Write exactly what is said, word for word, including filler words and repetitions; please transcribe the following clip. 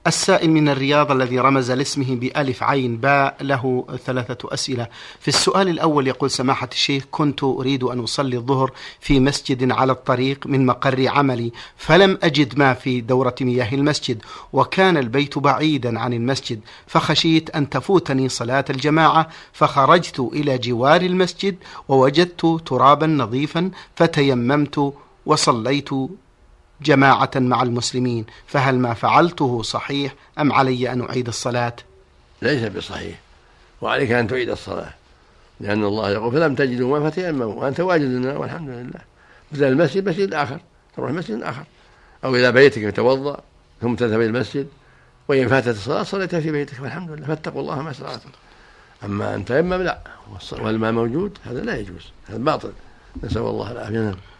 السائل من الرياض الذي رمز لاسمه بألف عين باء له ثلاثة أسئلة. في السؤال الأول يقول: سماحة الشيخ، كنت أريد أن أصلي الظهر في مسجد على الطريق من مقر عملي، فلم أجد ما في دورة مياه المسجد، وكان البيت بعيدا عن المسجد، فخشيت أن تفوتني صلاة الجماعة، فخرجت إلى جوار المسجد ووجدت ترابا نظيفا فتيممت وصليت جماعة مع المسلمين، فهل ما فعلته صحيح أم علي أن أعيد الصلاة؟ ليس بصحيح، وعليك أن تعيد الصلاة، لأن الله يقول: فلم تجدوا ما فتيمموا، وأنت واجد لنا والحمد لله. بدل المسجد مسجد آخر، تروح مسجد آخر، أو إلى بيتك يتوضأ ثم تذهب إلى المسجد، وإن فاتت الصلاة صليت في بيتك والحمد لله، فاتقوا الله ما استطعتم. أما أن تيمم لا، والماء موجود، هذا لا يجوز، هذا باطل، نسأل الله العافية.